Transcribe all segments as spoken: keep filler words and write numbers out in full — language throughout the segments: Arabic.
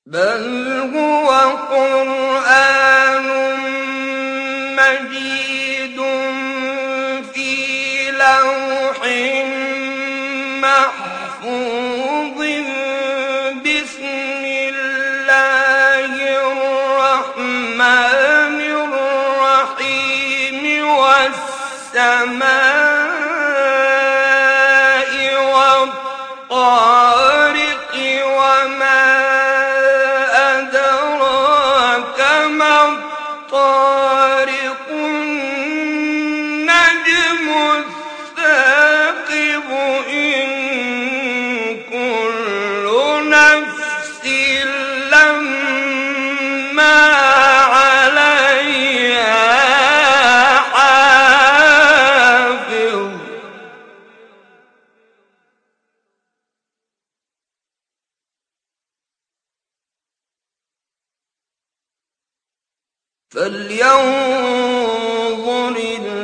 بل هو قرآن مجيد في لوح محفوظ بسم الله الرحمن الرحيم والسماء والطارق وما أدراك ما الطارق النجم الثاقب إن كل نفس لما عليها حافظ فلينظر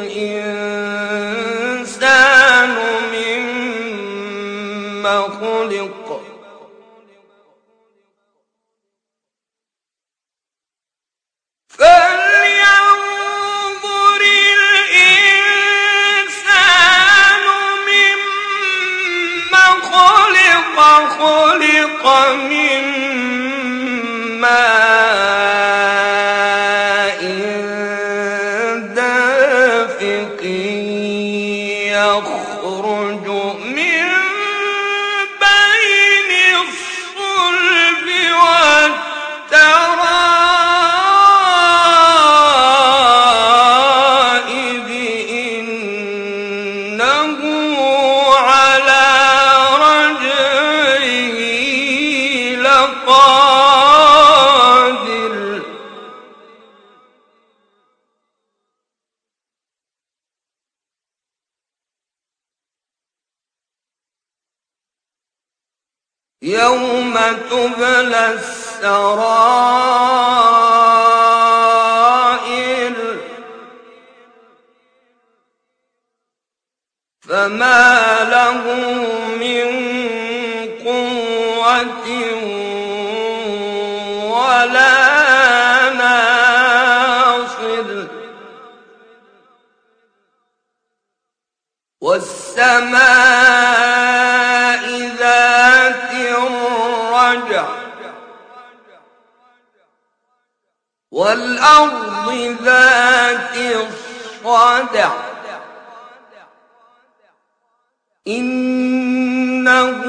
الإنسان مما خلق فلينظر الإنسان مما خلق خلق من ماء دافق يخرج من بين الصلب والترائب إنه على رجعه لقادر يوم تبلى السرائر فما له من قوة ولا ناصر والسماء ذات الرجع والأرض ذات الصدع إنه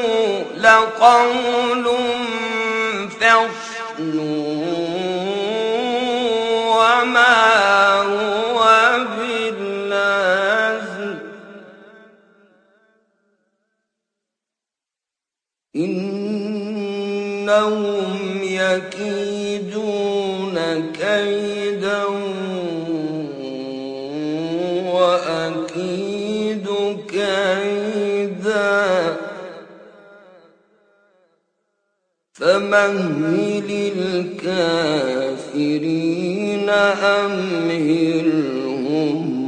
لقول فصل وما هو بالهزل إنهم يكيدون كيدا وأكيد كيدا فمهل الكافرين أمهلهم